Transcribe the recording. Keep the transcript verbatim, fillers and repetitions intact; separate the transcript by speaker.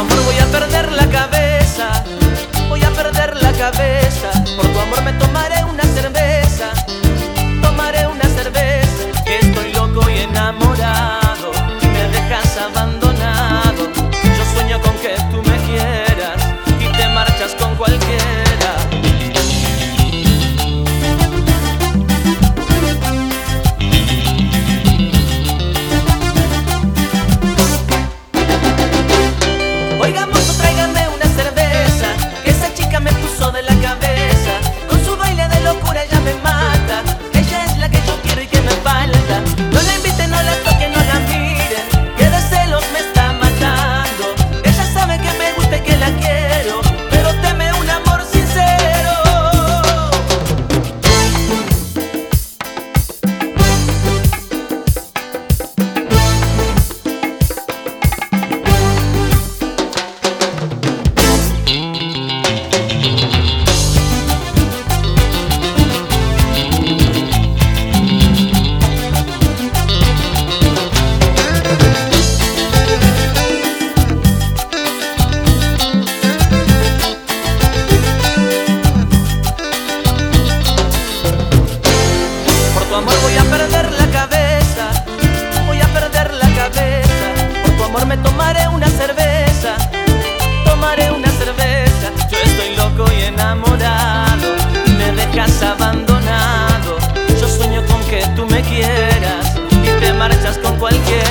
Speaker 1: amor voy a perder la cabeza, voy a perder la cabeza. Por tu amor me tomaré una cerveza, tomaré una cerveza. Que estoy loco y enamorado, me dejas abandonado. Yo sueño con que tú me quieras y te marchas con cualquiera. Oiga, mozo, tráigame una cerveza, que esa chica me puso de la cabeza. Con su baile de locura ella me mata, ella es la que yo quiero y que me falta. No la inviten, no la toquen, no la miren, que de celos me está matando. Ella sabe que me gusta y que la quiero, pero teme un amor sincero. Por tu amor voy a perder la cabeza, voy a perder la cabeza. Por tu amor me tomaré una cerveza, tomaré una cerveza. Yo estoy loco y enamorado, me dejas abandonado. Yo sueño con que tú me quieras y te marchas con cualquiera.